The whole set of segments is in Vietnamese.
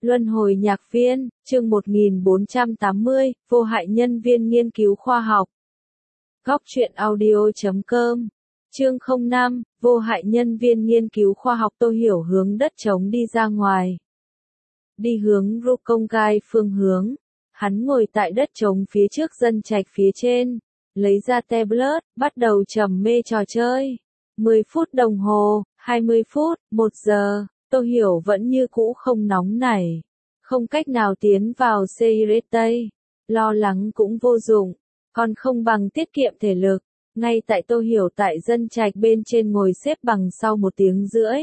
Luân hồi nhạc viên, chương 1480, vô hại nhân viên nghiên cứu khoa học. Góc truyện audio.com, chương 05, vô hại nhân viên nghiên cứu khoa học. Tô Hiểu hướng đất trống đi ra ngoài. Đi hướng Rukongai phương hướng. Hắn ngồi tại đất trống phía trước dân trạch phía trên, lấy ra tablet, bắt đầu trầm mê trò chơi. 10 phút đồng hồ, 20 phút, 1 giờ. Tô Hiểu vẫn như cũ không nóng nảy, không cách nào tiến vào Seirete, lo lắng cũng vô dụng, còn không bằng tiết kiệm thể lực. Ngay tại Tô Hiểu tại dân trạch bên trên ngồi xếp bằng sau 1 tiếng rưỡi.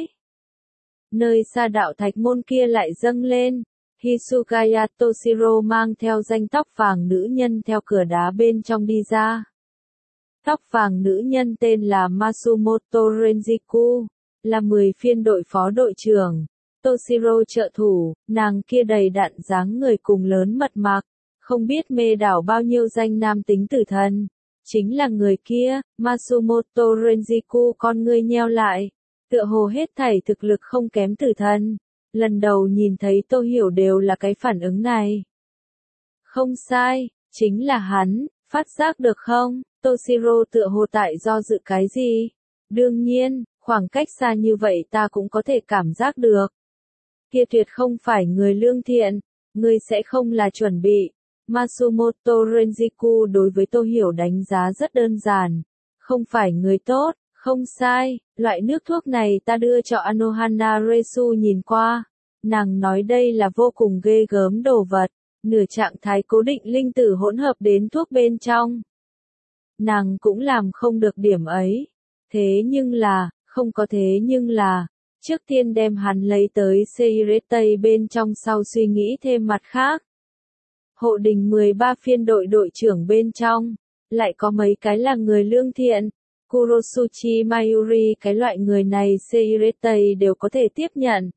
Nơi xa đạo thạch môn kia lại dâng lên, Hisugaya Toshiro mang theo danh tóc vàng nữ nhân theo cửa đá bên trong đi ra. Tóc vàng nữ nhân tên là Matsumoto Renjiku, là 10 phiên đội phó đội trưởng. Toshiro trợ thủ, nàng kia đầy đặn dáng người cùng lớn mật mạc, không biết mê đảo bao nhiêu danh nam tính tử thần. Chính là người kia. Matsumoto Renjiku con ngươi nheo lại, tựa hồ hết thảy thực lực không kém tử thần. Lần đầu nhìn thấy Tô Hiểu đều là cái phản ứng này. Không sai, chính là hắn, phát giác được không? Toshiro tựa hồ tại do dự cái gì? Đương nhiên, khoảng cách xa như vậy ta cũng có thể cảm giác được. Kia tuyệt không phải người lương thiện, người sẽ không là chuẩn bị. Matsumoto Renjiku đối với Tô Hiểu đánh giá rất đơn giản. Không phải người tốt, không sai, loại nước thuốc này ta đưa cho Anohana Resu nhìn qua. Nàng nói đây là vô cùng ghê gớm đồ vật, nửa trạng thái cố định linh tử hỗn hợp đến thuốc bên trong. Nàng cũng làm không được điểm ấy. Thế nhưng là, không có thế nhưng là, trước tiên đem hắn lấy tới Seirete bên trong sau suy nghĩ thêm mặt khác. Hộ đình 13 phiên đội đội trưởng bên trong, lại có mấy cái là người lương thiện. Kurosuchi Mayuri cái loại người này Seirete đều có thể tiếp nhận.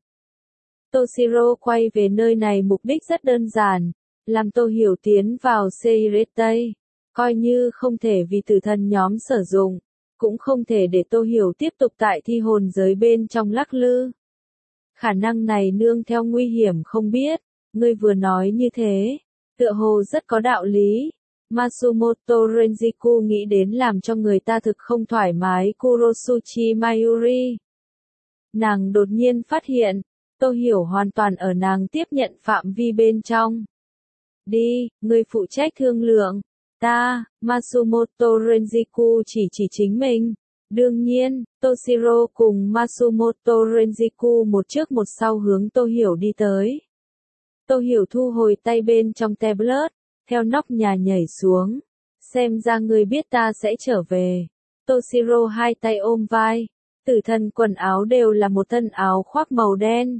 Toshiro quay về nơi này mục đích rất đơn giản, làm Tô Hiểu tiến vào Seirete, coi như không thể vì tử thần nhóm sử dụng, cũng không thể để Tô Hiểu tiếp tục tại thi hồn giới bên trong lắc lư. Khả năng này nương theo nguy hiểm không biết, ngươi vừa nói như thế, tựa hồ rất có đạo lý. Matsumoto Renjiku nghĩ đến làm cho người ta thực không thoải mái Kurosuchi Mayuri. Nàng đột nhiên phát hiện, Tô Hiểu hoàn toàn ở nàng tiếp nhận phạm vi bên trong. Đi, ngươi phụ trách thương lượng. Ta, Matsumoto Renjiku chỉ chính mình. Đương nhiên, Toshiro cùng Matsumoto Renjiku một trước một sau hướng Tô Hiểu đi tới. Tô Hiểu thu hồi tay bên trong tablet, theo nóc nhà nhảy xuống. Xem ra ngươi biết ta sẽ trở về. Toshiro hai tay ôm vai, tử thần quần áo đều là một thân áo khoác màu đen.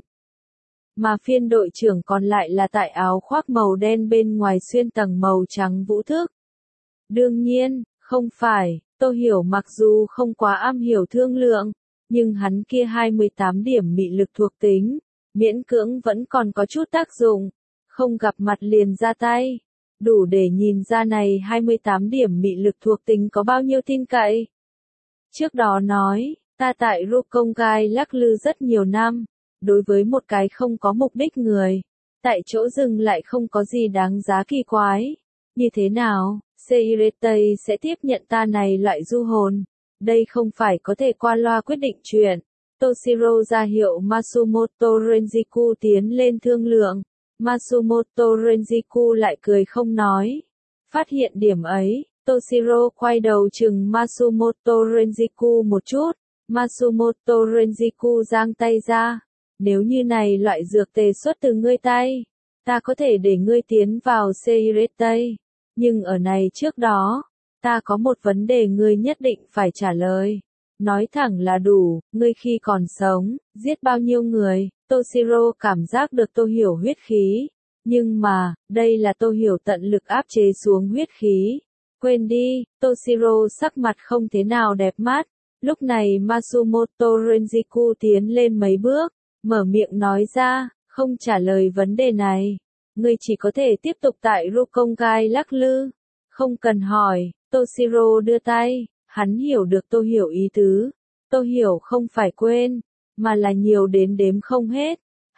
Mà phiên đội trưởng còn lại là tại áo khoác màu đen bên ngoài xuyên tầng màu trắng vũ thức. Đương nhiên, không phải, Tô Hiểu mặc dù không quá am hiểu thương lượng, nhưng hắn kia 28 điểm mị lực thuộc tính, miễn cưỡng vẫn còn có chút tác dụng, không gặp mặt liền ra tay, đủ để nhìn ra này 28 điểm mị lực thuộc tính có bao nhiêu tin cậy. Trước đó nói, ta tại Rukongai lắc lư rất nhiều năm, đối với một cái không có mục đích người, tại chỗ dừng lại không có gì đáng giá kỳ quái. Như thế nào, Seirete sẽ tiếp nhận ta này loại du hồn? Đây không phải có thể qua loa quyết định chuyện. Toshiro ra hiệu Matsumoto Renjiku tiến lên thương lượng. Matsumoto Renjiku lại cười không nói. Phát hiện điểm ấy, Toshiro quay đầu chừng Matsumoto Renjiku một chút. Matsumoto Renjiku giang tay ra. Nếu như này loại dược tề xuất từ ngươi tay, ta có thể để ngươi tiến vào Seirete. Nhưng ở này trước đó, ta có một vấn đề ngươi nhất định phải trả lời. Nói thẳng là đủ, ngươi khi còn sống, giết bao nhiêu người? Toshiro cảm giác được Tô Hiểu huyết khí. Nhưng mà, đây là Tô Hiểu tận lực áp chế xuống huyết khí. Quên đi, Toshiro sắc mặt không thế nào đẹp mắt. Lúc này Matsumoto Renjiku tiến lên mấy bước, mở miệng nói ra, không trả lời vấn đề này. Ngươi chỉ có thể tiếp tục tại Rukongai lắc lư. Không cần hỏi, Toshiro đưa tay, hắn hiểu được Tô Hiểu ý tứ. Tô Hiểu không phải quên, mà là nhiều đến đếm không hết.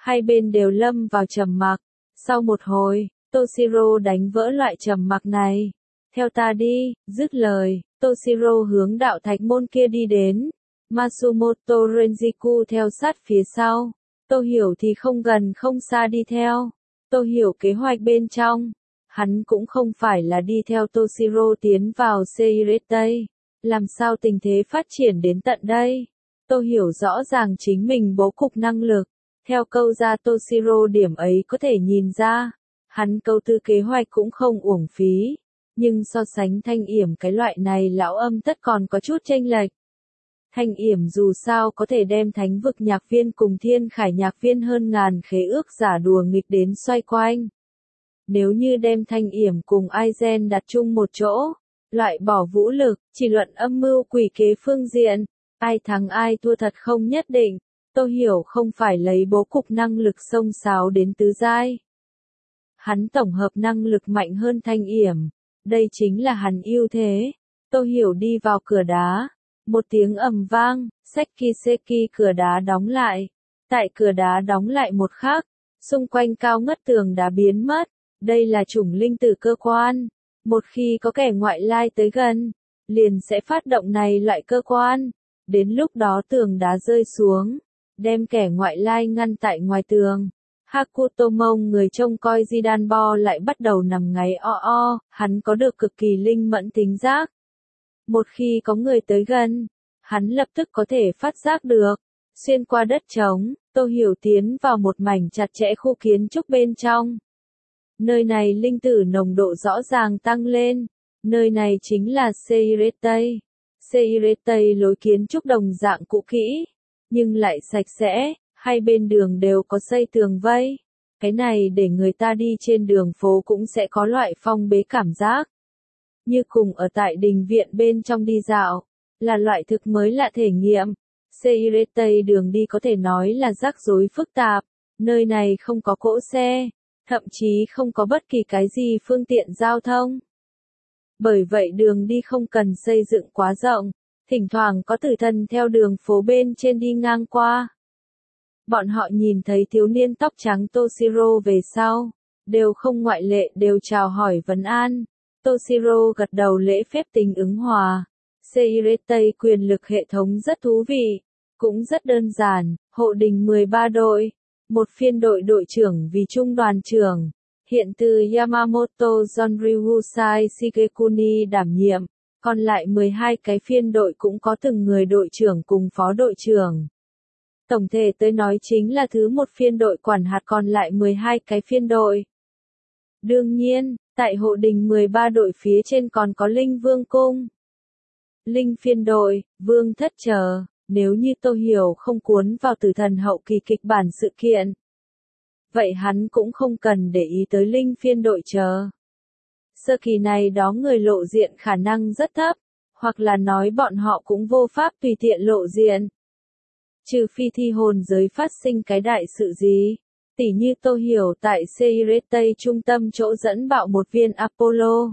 Hai bên đều lâm vào trầm mặc. Sau một hồi, Toshiro đánh vỡ loại trầm mặc này. Theo ta đi, dứt lời, Toshiro hướng đạo thạch môn kia đi đến. Matsumoto Renjiku theo sát phía sau. Tô Hiểu thì không gần không xa đi theo. Tô Hiểu kế hoạch bên trong. Hắn cũng không phải là đi theo Toshiro tiến vào Seirete. Làm sao tình thế phát triển đến tận đây? Tô Hiểu rõ ràng chính mình bố cục năng lực. Theo câu ra Toshiro điểm ấy có thể nhìn ra. Hắn câu tư kế hoạch cũng không uổng phí. Nhưng so sánh Thanh Yểm cái loại này lão âm tất còn có chút chênh lệch. Thanh Yểm dù sao có thể đem thánh vực nhạc viên cùng thiên khải nhạc viên hơn ngàn khế ước giả đùa nghịch đến xoay quanh. Nếu như đem Thanh Yểm cùng Aizen đặt chung một chỗ, loại bỏ vũ lực, chỉ luận âm mưu quỷ kế phương diện, ai thắng ai thua thật không nhất định. Tô Hiểu không phải lấy bố cục năng lực xông xáo đến tứ giai. Hắn tổng hợp năng lực mạnh hơn Thanh Yểm. Đây chính là hắn ưu thế. Tô Hiểu đi vào cửa đá. Một tiếng ầm vang, Sekiseki cửa đá đóng lại. Tại cửa đá đóng lại một khắc, xung quanh cao ngất tường đá biến mất. Đây là chủng linh tử cơ quan. Một khi có kẻ ngoại lai tới gần, liền sẽ phát động này loại cơ quan. Đến lúc đó tường đá rơi xuống, đem kẻ ngoại lai ngăn tại ngoài tường. Hakuto người trông coi Jidanbo lại bắt đầu nằm ngáy hắn có được cực kỳ linh mẫn tính giác. Một khi có người tới gần, hắn lập tức có thể phát giác được. Xuyên qua đất trống, Tô Hiểu tiến vào một mảnh chặt chẽ khu kiến trúc bên trong. Nơi này linh tử nồng độ rõ ràng tăng lên. Nơi này chính là Seirete. Seirete lối kiến trúc đồng dạng cũ kỹ, nhưng lại sạch sẽ, hai bên đường đều có xây tường vây. Cái này để người ta đi trên đường phố cũng sẽ có loại phong bế cảm giác. Như cùng ở tại đình viện bên trong đi dạo, là loại thực mới lạ thể nghiệm. Seirete đường đi có thể nói là rắc rối phức tạp, nơi này không có cỗ xe, thậm chí không có bất kỳ cái gì phương tiện giao thông. Bởi vậy đường đi không cần xây dựng quá rộng, thỉnh thoảng có tử thần theo đường phố bên trên đi ngang qua. Bọn họ nhìn thấy thiếu niên tóc trắng Toshiro về sau, đều không ngoại lệ đều chào hỏi vấn an. Toshiro gật đầu lễ phép tình ứng hòa. Seirete quyền lực hệ thống rất thú vị, cũng rất đơn giản, hộ đình 13 đội, một phiên đội đội trưởng vì trung đoàn trưởng, hiện từ Yamamoto Jonryusai Shigekuni đảm nhiệm, còn lại 12 cái phiên đội cũng có từng người đội trưởng cùng phó đội trưởng. Tổng thể tới nói chính là thứ một phiên đội quản hạt còn lại 12 cái phiên đội. Đương nhiên, tại hộ đình 13 đội phía trên còn có Linh Vương Cung, Linh phiên đội, Vương Thất chờ, nếu như Tô Hiểu không cuốn vào tử thần hậu kỳ kịch bản sự kiện. Vậy hắn cũng không cần để ý tới Linh phiên đội chờ. Sơ kỳ này đó người lộ diện khả năng rất thấp, hoặc là nói bọn họ cũng vô pháp tùy tiện lộ diện. Trừ phi thi hồn giới phát sinh cái đại sự gì, tỉ như Tô Hiểu tại Seirete trung tâm chỗ dẫn bạo một viên Apollo.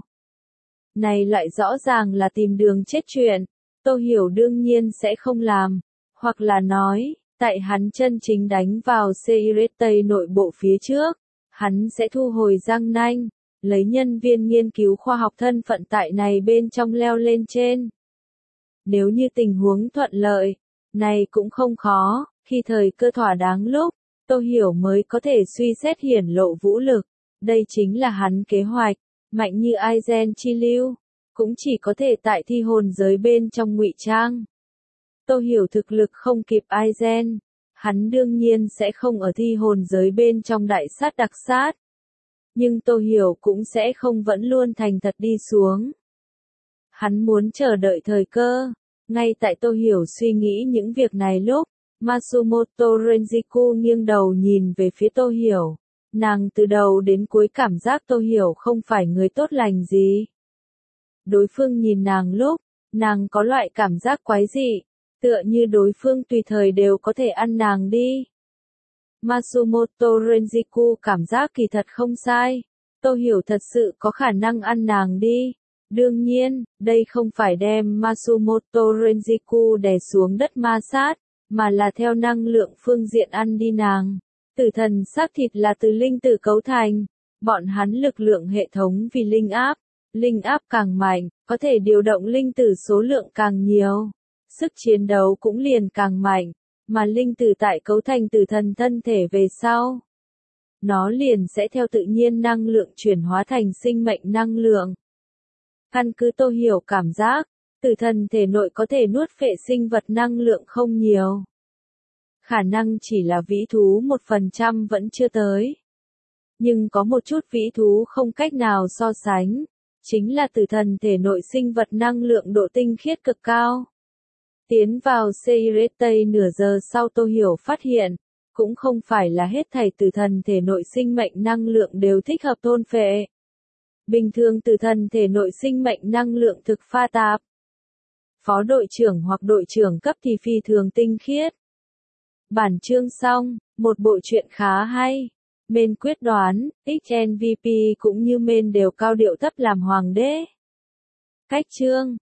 Này lại rõ ràng là tìm đường chết chuyện, Tô Hiểu đương nhiên sẽ không làm, hoặc là nói, tại hắn chân chính đánh vào Seirete nội bộ phía trước, hắn sẽ thu hồi răng nanh, lấy nhân viên nghiên cứu khoa học thân phận tại này bên trong leo lên trên. Nếu như tình huống thuận lợi, này cũng không khó, khi thời cơ thỏa đáng lúc, Tô Hiểu mới có thể suy xét hiển lộ vũ lực, đây chính là hắn kế hoạch, mạnh như Aizen chi lưu, cũng chỉ có thể tại thi hồn giới bên trong ngụy trang. Tô Hiểu thực lực không kịp Aizen, hắn đương nhiên sẽ không ở thi hồn giới bên trong đại sát đặc sát. Nhưng Tô Hiểu cũng sẽ không vẫn luôn thành thật đi xuống. Hắn muốn chờ đợi thời cơ. Ngay tại Tô Hiểu suy nghĩ những việc này lúc, Matsumoto Renjiku nghiêng đầu nhìn về phía Tô Hiểu. Nàng từ đầu đến cuối cảm giác Tô Hiểu không phải người tốt lành gì. Đối phương nhìn nàng lúc, nàng có loại cảm giác quái dị, tựa như đối phương tùy thời đều có thể ăn nàng đi. Matsumoto Renjiku cảm giác kỳ thật không sai, Tô Hiểu thật sự có khả năng ăn nàng đi. Đương nhiên, đây không phải đem Matsumoto Renjiku đè xuống đất ma sát, mà là theo năng lượng phương diện ăn đi nàng. Tử thần xác thịt là từ linh tử cấu thành. Bọn hắn lực lượng hệ thống vì linh áp càng mạnh, có thể điều động linh tử số lượng càng nhiều. Sức chiến đấu cũng liền càng mạnh, mà linh tử tại cấu thành tử thần thân thể về sau. Nó liền sẽ theo tự nhiên năng lượng chuyển hóa thành sinh mệnh năng lượng. Căn cứ Tô Hiểu cảm giác, tử thần thể nội có thể nuốt phệ sinh vật năng lượng không nhiều. Khả năng chỉ là vĩ thú 1% vẫn chưa tới. Nhưng có một chút vĩ thú không cách nào so sánh. Chính là tử thần thể nội sinh vật năng lượng độ tinh khiết cực cao. Tiến vào Seiretei nửa giờ sau Tô Hiểu phát hiện, cũng không phải là hết thảy tử thần thể nội sinh mệnh năng lượng đều thích hợp thôn phệ. Bình thường tử thần thể nội sinh mệnh năng lượng thực pha tạp. Phó đội trưởng hoặc đội trưởng cấp thì phi thường tinh khiết. Bản chương xong, một bộ truyện khá hay. Main quyết đoán, XNVP cũng như main đều cao điệu thấp làm hoàng đế. Cách chương